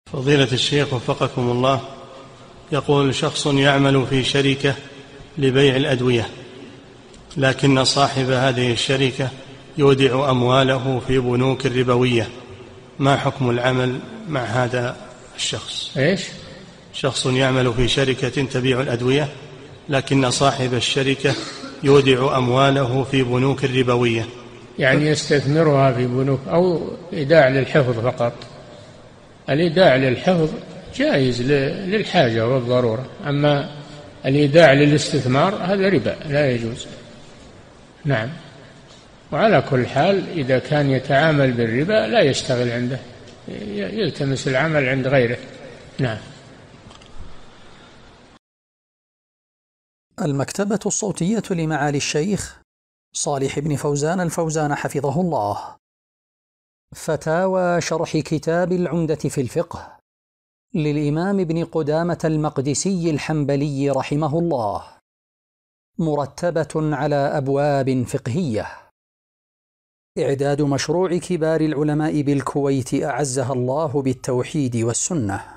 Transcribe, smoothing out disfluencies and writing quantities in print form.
فضيلة الشيخ وفقكم الله، يقول شخص يعمل في شركة لبيع الأدوية، لكن صاحب هذه الشركة يودع أمواله في بنوك ربوية، ما حكم العمل مع هذا الشخص؟ شخص يعمل في شركة تبيع الأدوية، لكن صاحب الشركة يودع أمواله في بنوك ربوية، يعني يستثمرها في بنوك أو إيداع للحفظ فقط. الإيداع للحفظ جائز للحاجة والضرورة، أما الإيداع للاستثمار هذا ربا لا يجوز. نعم. وعلى كل حال إذا كان يتعامل بالربا لا يشتغل عنده، يلتمس العمل عند غيره. نعم. المكتبة الصوتية لمعالي الشيخ صالح بن فوزان الفوزان حفظه الله. فتاوى شرح كتاب العمدة في الفقه للإمام ابن قدامة المقدسي الحنبلي رحمه الله، مرتبة على أبواب فقهية. إعداد مشروع كبار العلماء بالكويت أعزها الله بالتوحيد والسنة.